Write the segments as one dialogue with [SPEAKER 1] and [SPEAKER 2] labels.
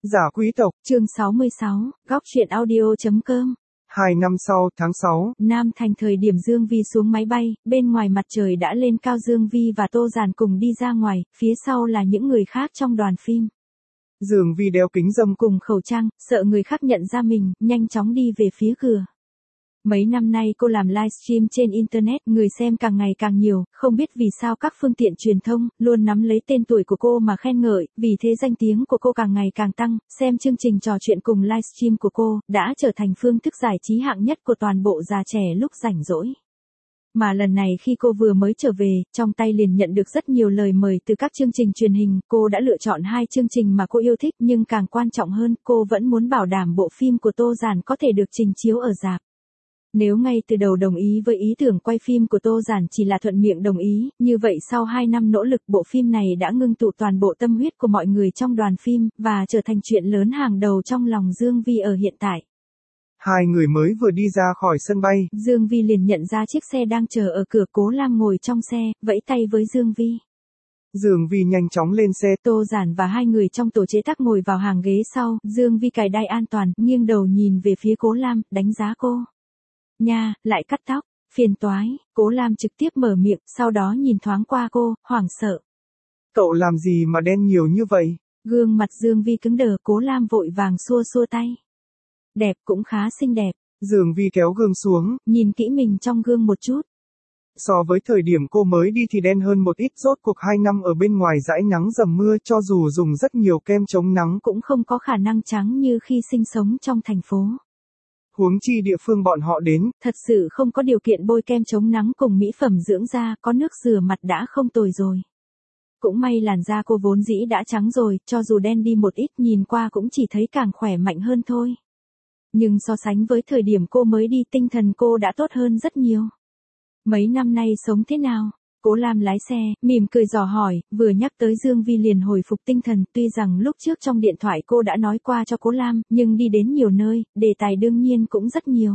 [SPEAKER 1] Giả quý tộc.
[SPEAKER 2] Chương 66, góc truyện audio.com.
[SPEAKER 1] 2 năm sau, tháng 6.
[SPEAKER 2] Nam Thành thời điểm Dương Vi xuống máy bay, bên ngoài mặt trời đã lên cao. Dương Vi và Tô Giản cùng đi ra ngoài, phía sau là những người khác trong đoàn phim.
[SPEAKER 1] Dương Vi đeo kính râm
[SPEAKER 2] cùng khẩu trang, sợ người khác nhận ra mình, nhanh chóng đi về phía cửa. Mấy năm nay cô làm livestream trên Internet, người xem càng ngày càng nhiều, không biết vì sao các phương tiện truyền thông luôn nắm lấy tên tuổi của cô mà khen ngợi, vì thế danh tiếng của cô càng ngày càng tăng, xem chương trình trò chuyện cùng livestream của cô, đã trở thành phương thức giải trí hạng nhất của toàn bộ già trẻ lúc rảnh rỗi. Mà lần này khi cô vừa mới trở về, trong tay liền nhận được rất nhiều lời mời từ các chương trình truyền hình, cô đã lựa chọn 2 chương trình mà cô yêu thích, nhưng càng quan trọng hơn, cô vẫn muốn bảo đảm bộ phim của Tô Giản có thể được trình chiếu ở rạp. Nếu ngay từ đầu đồng ý với ý tưởng quay phim của Tô Giản chỉ là thuận miệng đồng ý, như vậy sau 2 năm nỗ lực bộ phim này đã ngưng tụ toàn bộ tâm huyết của mọi người trong đoàn phim, và trở thành chuyện lớn hàng đầu trong lòng Dương Vi ở hiện tại.
[SPEAKER 1] 2 người mới vừa đi ra khỏi sân bay,
[SPEAKER 2] Dương Vi liền nhận ra chiếc xe đang chờ ở cửa. Cố Lam ngồi trong xe, vẫy tay với Dương Vi.
[SPEAKER 1] Dương Vi nhanh chóng lên xe.
[SPEAKER 2] Tô Giản và 2 người trong tổ chế tác ngồi vào hàng ghế sau, Dương Vi cài đai an toàn, nghiêng đầu nhìn về phía Cố Lam, đánh giá cô. Nha, lại cắt tóc, phiền toái. Cố Lam trực tiếp mở miệng, sau đó nhìn thoáng qua cô, hoảng sợ.
[SPEAKER 1] Cậu làm gì mà đen nhiều như vậy?
[SPEAKER 2] Gương mặt Dương Vi cứng đờ. Cố Lam vội vàng xua xua tay. Đẹp, cũng khá xinh đẹp.
[SPEAKER 1] Dương Vi kéo gương xuống,
[SPEAKER 2] nhìn kỹ mình trong gương một chút.
[SPEAKER 1] So với thời điểm cô mới đi thì đen hơn một ít, rốt cuộc 2 năm ở bên ngoài dãi nắng dầm mưa, cho dù dùng rất nhiều kem chống nắng
[SPEAKER 2] cũng không có khả năng trắng như khi sinh sống trong thành phố.
[SPEAKER 1] Huống chi địa phương bọn họ đến,
[SPEAKER 2] thật sự không có điều kiện bôi kem chống nắng cùng mỹ phẩm dưỡng da, có nước rửa mặt đã không tồi rồi. Cũng may làn da cô vốn dĩ đã trắng rồi, cho dù đen đi một ít nhìn qua cũng chỉ thấy càng khỏe mạnh hơn thôi. Nhưng so sánh với thời điểm cô mới đi, tinh thần cô đã tốt hơn rất nhiều. Mấy năm nay sống thế nào? Cố Lam lái xe, mỉm cười dò hỏi, vừa nhắc tới Dương Vi liền hồi phục tinh thần, tuy rằng lúc trước trong điện thoại cô đã nói qua cho Cố Lam, nhưng đi đến nhiều nơi, đề tài đương nhiên cũng rất nhiều.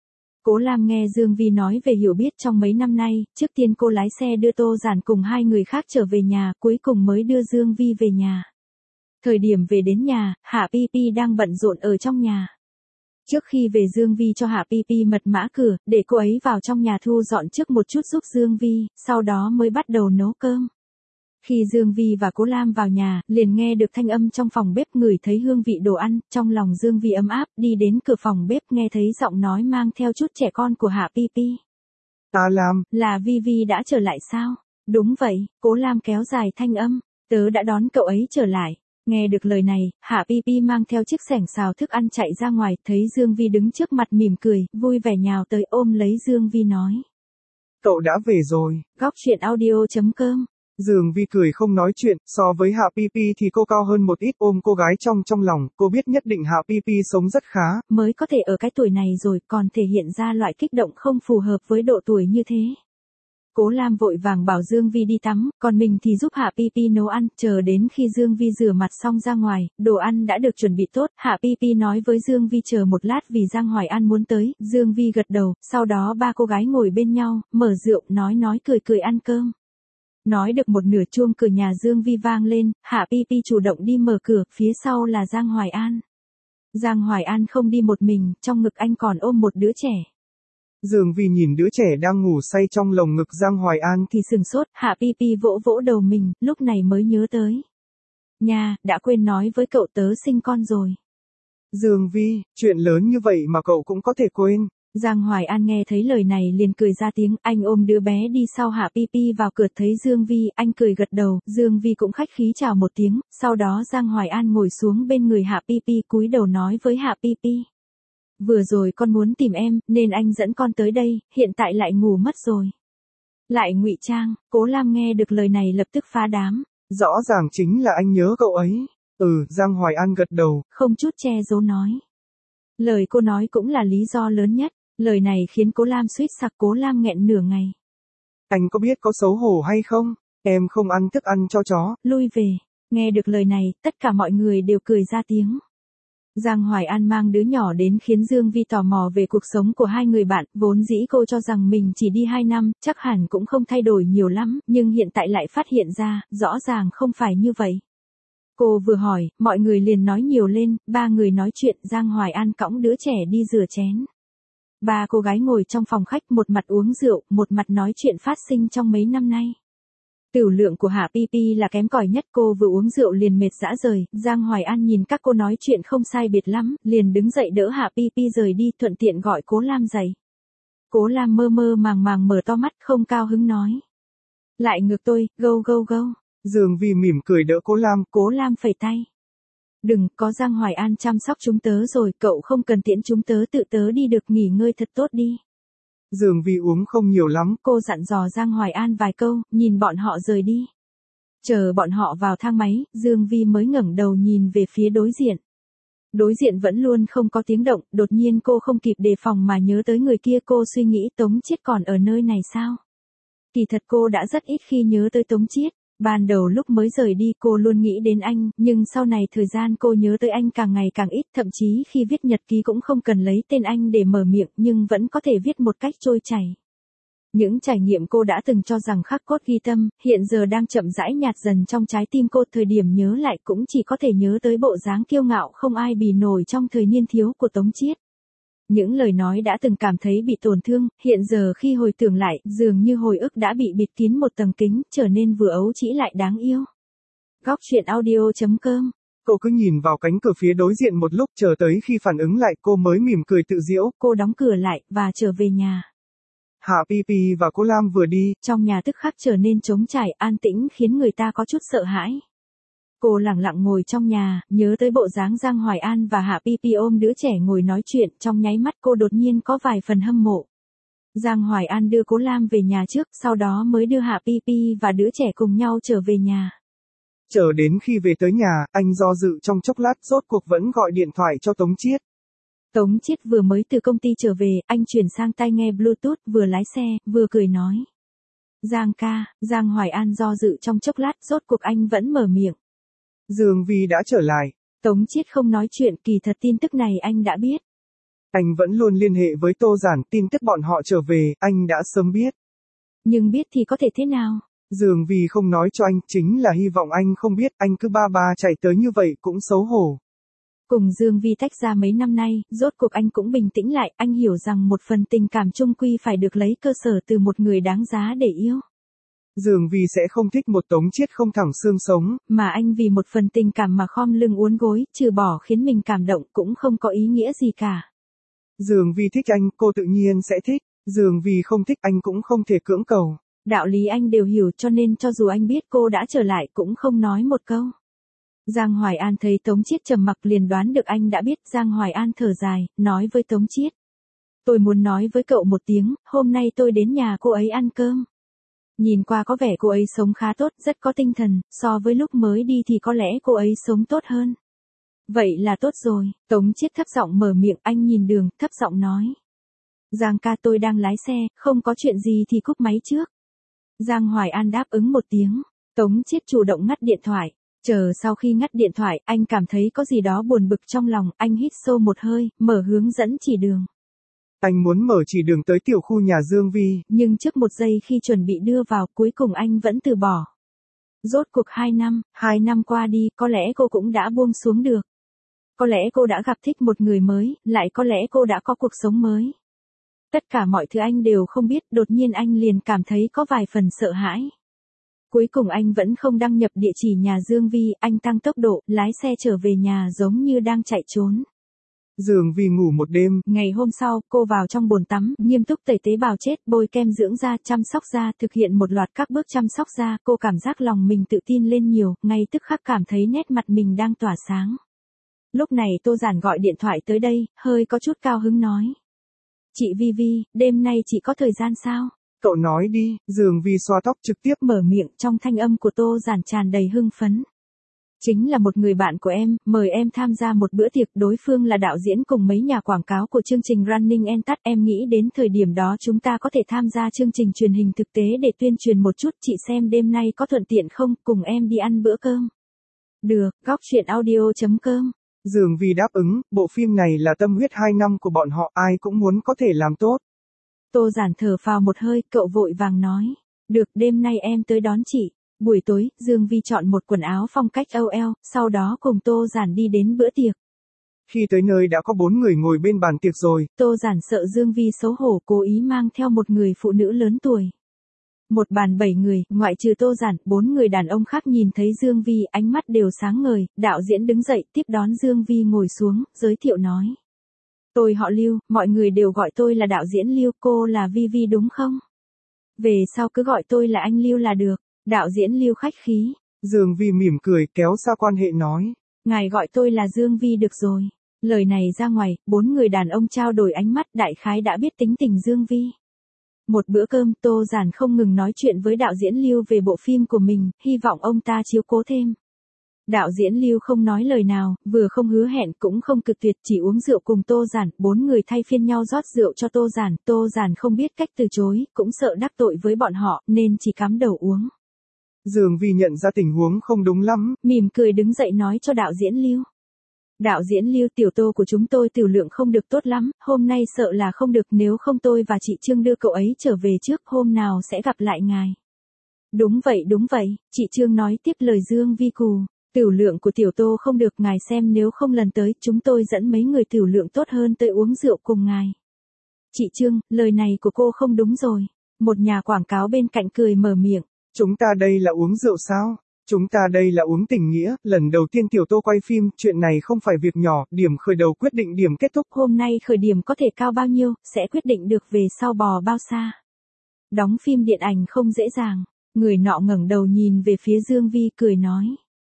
[SPEAKER 2] Cố Lam nghe Dương Vi nói về hiểu biết trong mấy năm nay, trước tiên cô lái xe đưa Tô Giản cùng 2 người khác trở về nhà, cuối cùng mới đưa Dương Vi về nhà. Thời điểm về đến nhà, Hạ Pi Pi đang bận rộn ở trong nhà. Trước khi về Dương Vi cho Hạ Pi Pi mật mã cửa, để cô ấy vào trong nhà thu dọn trước một chút giúp Dương Vi, sau đó mới bắt đầu nấu cơm. Khi Dương Vi và Cố Lam vào nhà, liền nghe được thanh âm trong phòng bếp, ngửi thấy hương vị đồ ăn, trong lòng Dương Vi ấm áp, đi đến cửa phòng bếp nghe thấy giọng nói mang theo chút trẻ con của Hạ Pi Pi.
[SPEAKER 1] Ta Lam,
[SPEAKER 2] là Vi Vi đã trở lại sao? Đúng vậy, Cố Lam kéo dài thanh âm, tớ đã đón cậu ấy trở lại. Nghe được lời này, Hạ Pi Pi mang theo chiếc xẻng xào thức ăn chạy ra ngoài, thấy Dương Vi đứng trước mặt mỉm cười, vui vẻ nhào tới ôm lấy Dương Vi nói.
[SPEAKER 1] Cậu đã về rồi.
[SPEAKER 2] Góc truyện audio.com.
[SPEAKER 1] Dương Vi cười không nói chuyện, so với Hạ Pi Pi thì cô cao hơn một ít, ôm cô gái trong lòng, cô biết nhất định Hạ Pi Pi sống rất khá.
[SPEAKER 2] Mới có thể ở cái tuổi này rồi còn thể hiện ra loại kích động không phù hợp với độ tuổi như thế. Cố Lam vội vàng bảo Dương Vi đi tắm, còn mình thì giúp Hạ Pi Pi nấu ăn, chờ đến khi Dương Vi rửa mặt xong ra ngoài, đồ ăn đã được chuẩn bị tốt, Hạ Pi Pi nói với Dương Vi chờ một lát vì Giang Hoài An muốn tới, Dương Vi gật đầu, sau đó 3 cô gái ngồi bên nhau, mở rượu, nói cười ăn cơm. Nói được một nửa chuông cửa nhà Dương Vi vang lên, Hạ Pi Pi chủ động đi mở cửa, phía sau là Giang Hoài An. Giang Hoài An không đi một mình, trong ngực anh còn ôm một đứa trẻ.
[SPEAKER 1] Dương Vi nhìn đứa trẻ đang ngủ say trong lồng ngực Giang Hoài An
[SPEAKER 2] thì sừng sốt, Hạ Pi Pi vỗ vỗ đầu mình, lúc này mới nhớ tới. Nha, đã quên nói với cậu tớ sinh con rồi.
[SPEAKER 1] Dương Vi, chuyện lớn như vậy mà cậu cũng có thể quên.
[SPEAKER 2] Giang Hoài An nghe thấy lời này liền cười ra tiếng, anh ôm đứa bé đi sau Hạ Pi Pi vào cửa thấy Dương Vi, anh cười gật đầu, Dương Vi cũng khách khí chào một tiếng, sau đó Giang Hoài An ngồi xuống bên người Hạ Pi Pi cúi đầu nói với Hạ Pi Pi. Vừa rồi con muốn tìm em, nên anh dẫn con tới đây, hiện tại lại ngủ mất rồi. Lại ngụy trang, Cố Lam nghe được lời này lập tức phá đám.
[SPEAKER 1] Rõ ràng chính là anh nhớ cậu ấy. Giang Hoài An gật đầu,
[SPEAKER 2] không chút che giấu nói. Lời cô nói cũng là lý do lớn nhất, lời này khiến Cố Lam suýt sặc. Cố Lam nghẹn nửa ngày.
[SPEAKER 1] Anh có biết có xấu hổ hay không? Em không ăn thức ăn cho chó.
[SPEAKER 2] Lui về, nghe được lời này, tất cả mọi người đều cười ra tiếng. Giang Hoài An mang đứa nhỏ đến khiến Dương Vi tò mò về cuộc sống của 2 người bạn, vốn dĩ cô cho rằng mình chỉ đi 2 năm, chắc hẳn cũng không thay đổi nhiều lắm, nhưng hiện tại lại phát hiện ra, rõ ràng không phải như vậy. Cô vừa hỏi, mọi người liền nói nhiều lên, ba người nói chuyện, Giang Hoài An cõng đứa trẻ đi rửa chén. Ba cô gái ngồi trong phòng khách một mặt uống rượu, một mặt nói chuyện phát sinh trong mấy năm nay. Tửu lượng của Hạ Pi Pi là kém cỏi nhất, cô vừa uống rượu liền mệt rã rời, Giang Hoài An nhìn các cô nói chuyện không sai biệt lắm, liền đứng dậy đỡ Hạ Pi Pi rời đi, thuận tiện gọi Cố Lam dậy. Cố Lam mơ mơ màng màng mở to mắt không cao hứng nói. Lại ngược tôi, gâu gâu gâu.
[SPEAKER 1] Dương Vi mỉm cười đỡ
[SPEAKER 2] Cố Lam phẩy tay. Đừng, có Giang Hoài An chăm sóc chúng tớ rồi, cậu không cần tiễn chúng tớ, tự tớ đi được, nghỉ ngơi thật tốt đi.
[SPEAKER 1] Dương Vi uống không nhiều lắm.
[SPEAKER 2] Cô dặn dò Giang Hoài An vài câu, nhìn bọn họ rời đi. Chờ bọn họ vào thang máy, Dương Vi mới ngẩng đầu nhìn về phía đối diện. Đối diện vẫn luôn không có tiếng động, đột nhiên cô không kịp đề phòng mà nhớ tới người kia, cô suy nghĩ Tống Chiết còn ở nơi này sao? Kỳ thật cô đã rất ít khi nhớ tới Tống Chiết. Ban đầu lúc mới rời đi cô luôn nghĩ đến anh, nhưng sau này thời gian cô nhớ tới anh càng ngày càng ít, thậm chí khi viết nhật ký cũng không cần lấy tên anh để mở miệng, nhưng vẫn có thể viết một cách trôi chảy. Những trải nghiệm cô đã từng cho rằng khắc cốt ghi tâm, hiện giờ đang chậm rãi nhạt dần trong trái tim cô, thời điểm nhớ lại cũng chỉ có thể nhớ tới bộ dáng kiêu ngạo không ai bì nổi trong thời niên thiếu của Tống Chiết. Những lời nói đã từng cảm thấy bị tổn thương, hiện giờ khi hồi tưởng lại, dường như hồi ức đã bị bịt kín một tầng kính, trở nên vừa ấu trĩ lại đáng yêu. Góc truyện audio.com.
[SPEAKER 1] Cô cứ nhìn vào cánh cửa phía đối diện một lúc, chờ tới khi phản ứng lại cô mới mỉm cười tự giễu.
[SPEAKER 2] Cô đóng cửa lại, và trở về nhà.
[SPEAKER 1] Hạ Pi Pi và Cố Lam vừa đi,
[SPEAKER 2] trong nhà tức khắc trở nên trống trải, an tĩnh khiến người ta có chút sợ hãi. Cô lặng lặng ngồi trong nhà, nhớ tới bộ dáng Giang Hoài An và Hạ Pi Pi ôm đứa trẻ ngồi nói chuyện, trong nháy mắt cô đột nhiên có vài phần hâm mộ. Giang Hoài An đưa Cố Lam về nhà trước, sau đó mới đưa Hạ Pi Pi và đứa trẻ cùng nhau trở về nhà.
[SPEAKER 1] Chờ đến khi về tới nhà, anh do dự trong chốc lát, rốt cuộc vẫn gọi điện thoại cho Tống Chiết.
[SPEAKER 2] Tống Chiết vừa mới từ công ty trở về, anh chuyển sang tai nghe Bluetooth, vừa lái xe, vừa cười nói. Giang ca, Giang Hoài An do dự trong chốc lát, rốt cuộc anh vẫn mở miệng.
[SPEAKER 1] Dương Vi đã trở lại.
[SPEAKER 2] Tống Chiết không nói chuyện, kỳ thật tin tức này anh đã biết.
[SPEAKER 1] Anh vẫn luôn liên hệ với Tô Giản, tin tức bọn họ trở về, anh đã sớm biết.
[SPEAKER 2] Nhưng biết thì có thể thế nào?
[SPEAKER 1] Dương Vi không nói cho anh, chính là hy vọng anh không biết, anh cứ ba chạy tới như vậy cũng xấu hổ.
[SPEAKER 2] Cùng Dương Vi tách ra mấy năm nay, rốt cuộc anh cũng bình tĩnh lại, anh hiểu rằng một phần tình cảm chung quy phải được lấy cơ sở từ một người đáng giá để yêu.
[SPEAKER 1] Dương Vi sẽ không thích một Tống Chiết không thẳng xương sống,
[SPEAKER 2] mà anh vì một phần tình cảm mà khom lưng uốn gối, trừ bỏ khiến mình cảm động cũng không có ý nghĩa gì cả.
[SPEAKER 1] Dương Vi thích anh, cô tự nhiên sẽ thích, Dương Vi không thích anh cũng không thể cưỡng cầu.
[SPEAKER 2] Đạo lý anh đều hiểu, cho nên cho dù anh biết cô đã trở lại cũng không nói một câu. Giang Hoài An thấy Tống Chiết trầm mặc liền đoán được anh đã biết. Giang Hoài An thở dài, nói với Tống Chiết. Tôi muốn nói với cậu một tiếng, hôm nay tôi đến nhà cô ấy ăn cơm. Nhìn qua có vẻ cô ấy sống khá tốt, rất có tinh thần, so với lúc mới đi thì có lẽ cô ấy sống tốt hơn. Vậy là tốt rồi, Tống Chiết thấp giọng mở miệng, anh nhìn đường, thấp giọng nói. Giang ca, tôi đang lái xe, không có chuyện gì thì cúp máy trước. Giang Hoài An đáp ứng một tiếng, Tống Chiết chủ động ngắt điện thoại. Chờ sau khi ngắt điện thoại, anh cảm thấy có gì đó buồn bực trong lòng, anh hít sâu một hơi, mở hướng dẫn chỉ đường.
[SPEAKER 1] Anh muốn mở chỉ đường tới tiểu khu nhà Dương Vi.
[SPEAKER 2] Nhưng trước một giây khi chuẩn bị đưa vào, cuối cùng anh vẫn từ bỏ. Rốt cuộc 2 năm qua đi, có lẽ cô cũng đã buông xuống được. Có lẽ cô đã gặp thích một người mới, lại có lẽ cô đã có cuộc sống mới. Tất cả mọi thứ anh đều không biết, đột nhiên anh liền cảm thấy có vài phần sợ hãi. Cuối cùng anh vẫn không đăng nhập địa chỉ nhà Dương Vi, anh tăng tốc độ, lái xe trở về nhà giống như đang chạy trốn.
[SPEAKER 1] Dương Vi ngủ một đêm.
[SPEAKER 2] Ngày hôm sau, cô vào trong bồn tắm, nghiêm túc tẩy tế bào chết, bôi kem dưỡng da, chăm sóc da, thực hiện một loạt các bước chăm sóc da, cô cảm giác lòng mình tự tin lên nhiều, ngay tức khắc cảm thấy nét mặt mình đang tỏa sáng. Lúc này Tô Giản gọi điện thoại tới đây, hơi có chút cao hứng nói. Chị Vi Vi, đêm nay chị có thời gian sao?
[SPEAKER 1] Cậu nói đi, Dương Vi xoa tóc trực tiếp
[SPEAKER 2] mở miệng, trong thanh âm của Tô Giản tràn đầy hưng phấn. Chính là một người bạn của em, mời em tham gia một bữa tiệc, đối phương là đạo diễn cùng mấy nhà quảng cáo của chương trình Running and Tut, em nghĩ đến thời điểm đó chúng ta có thể tham gia chương trình truyền hình thực tế để tuyên truyền một chút, chị xem đêm nay có thuận tiện không, cùng em đi ăn bữa cơm. Được, góc truyện audio.com.
[SPEAKER 1] Dương Vi đáp ứng, bộ phim này là tâm huyết 2 năm của bọn họ, ai cũng muốn có thể làm tốt.
[SPEAKER 2] Tô Giản thở phào một hơi, cậu vội vàng nói. Được, đêm nay em tới đón chị. Buổi tối, Dương Vi chọn một quần áo phong cách Âu eo, sau đó cùng Tô Giản đi đến bữa tiệc.
[SPEAKER 1] Khi tới nơi đã có 4 người ngồi bên bàn tiệc rồi.
[SPEAKER 2] Tô Giản sợ Dương Vi xấu hổ cố ý mang theo một người phụ nữ lớn tuổi. Một bàn 7 người, ngoại trừ Tô Giản, 4 người đàn ông khác nhìn thấy Dương Vi ánh mắt đều sáng ngời, đạo diễn đứng dậy tiếp đón Dương Vi ngồi xuống, giới thiệu nói. Tôi họ Lưu, mọi người đều gọi tôi là đạo diễn Lưu, cô là Vi Vi đúng không? Về sau cứ gọi tôi là anh Lưu là được, đạo diễn Lưu khách khí.
[SPEAKER 1] Dương Vi mỉm cười kéo xa quan hệ nói.
[SPEAKER 2] Ngài gọi tôi là Dương Vi được rồi. Lời này ra ngoài, 4 người đàn ông trao đổi ánh mắt đại khái đã biết tính tình Dương Vi. Một bữa cơm Tô Giản không ngừng nói chuyện với đạo diễn Lưu về bộ phim của mình, hy vọng ông ta chiếu cố thêm. Đạo diễn Lưu không nói lời nào, vừa không hứa hẹn cũng không cự tuyệt chỉ uống rượu cùng Tô Giản, 4 người thay phiên nhau rót rượu cho Tô Giản không biết cách từ chối, cũng sợ đắc tội với bọn họ, nên chỉ cắm đầu uống.
[SPEAKER 1] Dương Vi nhận ra tình huống không đúng lắm,
[SPEAKER 2] mỉm cười đứng dậy nói cho đạo diễn Lưu. Đạo diễn Lưu tiểu Tô của chúng tôi tiểu lượng không được tốt lắm, hôm nay sợ là không được nếu không tôi và chị Trương đưa cậu ấy trở về trước hôm nào sẽ gặp lại ngài. Đúng vậy, chị Trương nói tiếp lời Dương Vi cù. Tiểu lượng của tiểu Tô không được ngài xem nếu không lần tới chúng tôi dẫn mấy người tiểu lượng tốt hơn tới uống rượu cùng ngài. Chị Trương, lời này của cô không đúng rồi. Một nhà quảng cáo bên cạnh cười mở miệng.
[SPEAKER 1] Chúng ta đây là uống rượu sao? Chúng ta đây là uống tình nghĩa, lần đầu tiên tiểu Tô quay phim, chuyện này không phải việc nhỏ, điểm khởi đầu quyết định điểm kết thúc.
[SPEAKER 2] Hôm nay khởi điểm có thể cao bao nhiêu, sẽ quyết định được về sau bò bao xa. Đóng phim điện ảnh không dễ dàng, người nọ ngẩng đầu nhìn về phía Dương Vi cười nói.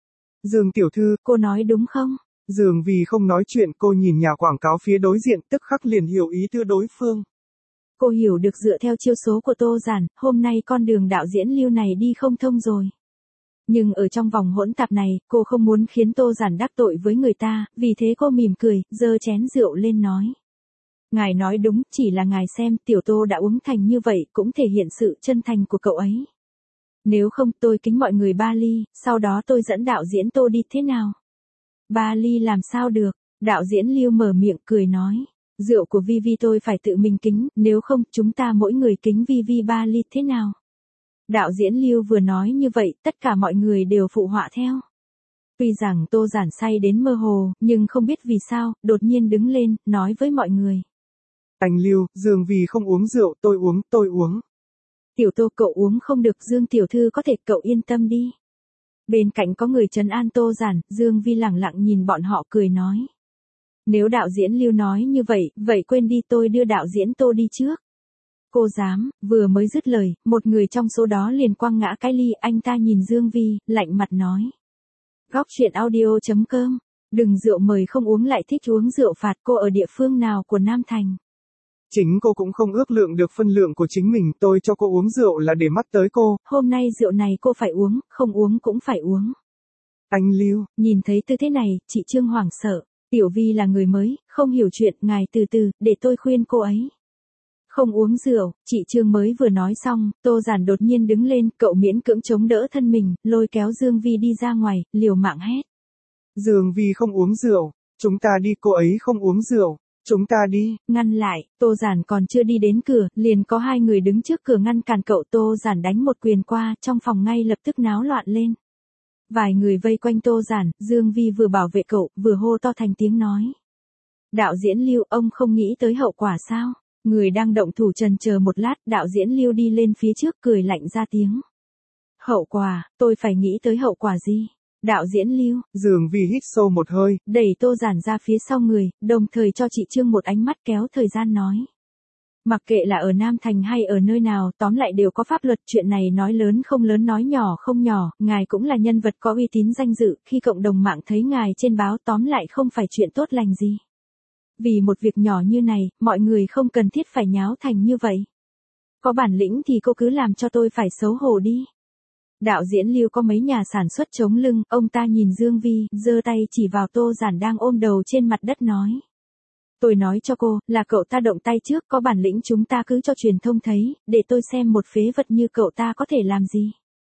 [SPEAKER 1] Dương tiểu thư,
[SPEAKER 2] cô nói đúng không?
[SPEAKER 1] Dương Vi không nói chuyện, cô nhìn nhà quảng cáo phía đối diện, tức khắc liền hiểu ý tư đối phương.
[SPEAKER 2] Cô hiểu được dựa theo chiêu số của Tô Giản, hôm nay con đường đạo diễn Lưu này đi không thông rồi. Nhưng ở trong vòng hỗn tạp này, cô không muốn khiến Tô Giản đắc tội với người ta, vì thế cô mỉm cười, giơ chén rượu lên nói. Ngài nói đúng, chỉ là ngài xem, tiểu Tô đã uống thành như vậy, cũng thể hiện sự chân thành của cậu ấy. Nếu không tôi kính mọi người 3 ly, sau đó tôi dẫn đạo diễn Tô đi thế nào? 3 ly làm sao được, đạo diễn Lưu mở miệng cười nói. Rượu của Vi Vi tôi phải tự mình kính, nếu không chúng ta mỗi người kính Vi Vi 3 ly thế nào? Đạo diễn Lưu vừa nói như vậy, tất cả mọi người đều phụ họa theo. Tuy rằng Tô Giản say đến mơ hồ, nhưng không biết vì sao, đột nhiên đứng lên, nói với mọi người.
[SPEAKER 1] Anh Lưu, Dương Vi không uống rượu, tôi uống.
[SPEAKER 2] Tiểu Tô cậu uống không được, Dương tiểu thư có thể cậu yên tâm đi. Bên cạnh có người trấn an Tô Giản, Dương Vi lẳng lặng nhìn bọn họ cười nói. Nếu đạo diễn Lưu nói như vậy, vậy quên đi tôi đưa đạo diễn Tô đi trước. Cô dám, vừa mới dứt lời, một người trong số đó liền quăng ngã cái ly, anh ta nhìn Dương Vi, lạnh mặt nói. Góc truyện audio.com, đừng rượu mời không uống lại thích uống rượu phạt, cô ở địa phương nào của Nam Thành?
[SPEAKER 1] Chính cô cũng không ước lượng được phân lượng của chính mình, tôi cho cô uống rượu là để mắt tới cô.
[SPEAKER 2] Hôm nay rượu này cô phải uống, không uống cũng phải uống.
[SPEAKER 1] Anh Lưu,
[SPEAKER 2] nhìn thấy tư thế này, chị Trương hoảng sợ. Tiểu Vi là người mới, không hiểu chuyện, ngài từ từ, để tôi khuyên cô ấy. Không uống rượu, chị Trương mới vừa nói xong, Tô Giản đột nhiên đứng lên, cậu miễn cưỡng chống đỡ thân mình, lôi kéo Dương Vi đi ra ngoài, liều mạng hét.
[SPEAKER 1] Dương Vi không uống rượu, chúng ta đi, cô ấy không uống rượu, chúng ta đi.
[SPEAKER 2] Ngăn lại, Tô Giản còn chưa đi đến cửa, liền có 2 người đứng trước cửa ngăn cản cậu. Tô Giản đánh một quyền qua, trong phòng ngay lập tức náo loạn lên. Vài người vây quanh Tô Giản, Dương Vi vừa bảo vệ cậu, vừa hô to thành tiếng nói. Đạo diễn Lưu, ông không nghĩ tới hậu quả sao? Người đang động thủ trần chờ một lát, đạo diễn Lưu đi lên phía trước cười lạnh ra tiếng. Hậu quả, tôi phải nghĩ tới hậu quả gì? Đạo diễn Lưu,
[SPEAKER 1] Dương Vi hít sâu một hơi,
[SPEAKER 2] đẩy Tô Giản ra phía sau người, đồng thời cho chị Trương một ánh mắt kéo thời gian nói. Mặc kệ là ở Nam Thành hay ở nơi nào, tóm lại đều có pháp luật, chuyện này nói lớn không lớn nói nhỏ không nhỏ, ngài cũng là nhân vật có uy tín danh dự, khi cộng đồng mạng thấy ngài trên báo tóm lại không phải chuyện tốt lành gì. Vì một việc nhỏ như này, mọi người không cần thiết phải nháo thành như vậy. Có bản lĩnh thì cô cứ làm cho tôi phải xấu hổ đi. Đạo diễn Lưu có mấy nhà sản xuất chống lưng, ông ta nhìn Dương Vi, giơ tay chỉ vào Tô Giản đang ôm đầu trên mặt đất nói. Tôi nói cho cô, là cậu ta động tay trước, có bản lĩnh chúng ta cứ cho truyền thông thấy, để tôi xem một phế vật như cậu ta có thể làm gì.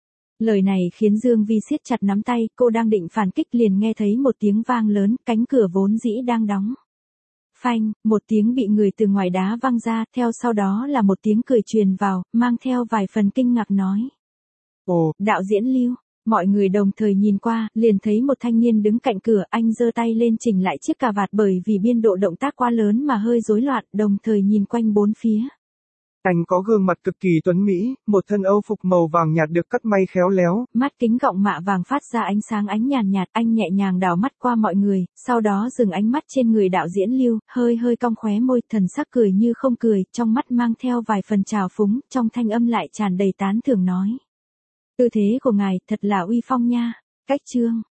[SPEAKER 2] Lời này khiến Dương Vi siết chặt nắm tay, cô đang định phản kích liền nghe thấy một tiếng vang lớn, cánh cửa vốn dĩ đang đóng. Phanh, một tiếng bị người từ ngoài đá văng ra, theo sau đó là một tiếng cười truyền vào, mang theo vài phần kinh ngạc nói.
[SPEAKER 1] Ồ,
[SPEAKER 2] đạo diễn Lưu. Mọi người đồng thời nhìn qua, liền thấy một thanh niên đứng cạnh cửa, anh giơ tay lên chỉnh lại chiếc cà vạt bởi vì biên độ động tác quá lớn mà hơi rối loạn, đồng thời nhìn quanh bốn phía.
[SPEAKER 1] anh có gương mặt cực kỳ tuấn mỹ, một thân âu phục màu vàng nhạt được cắt may khéo léo.
[SPEAKER 2] Mắt kính gọng mạ vàng phát ra ánh sáng ánh nhàn nhạt, anh nhẹ nhàng đảo mắt qua mọi người, sau đó dừng ánh mắt trên người đạo diễn Lưu, hơi hơi cong khóe môi, thần sắc cười như không cười, trong mắt mang theo vài phần trào phúng, trong thanh âm lại tràn đầy tán thưởng nói. Tư thế của ngài thật là uy phong nha. Cách chương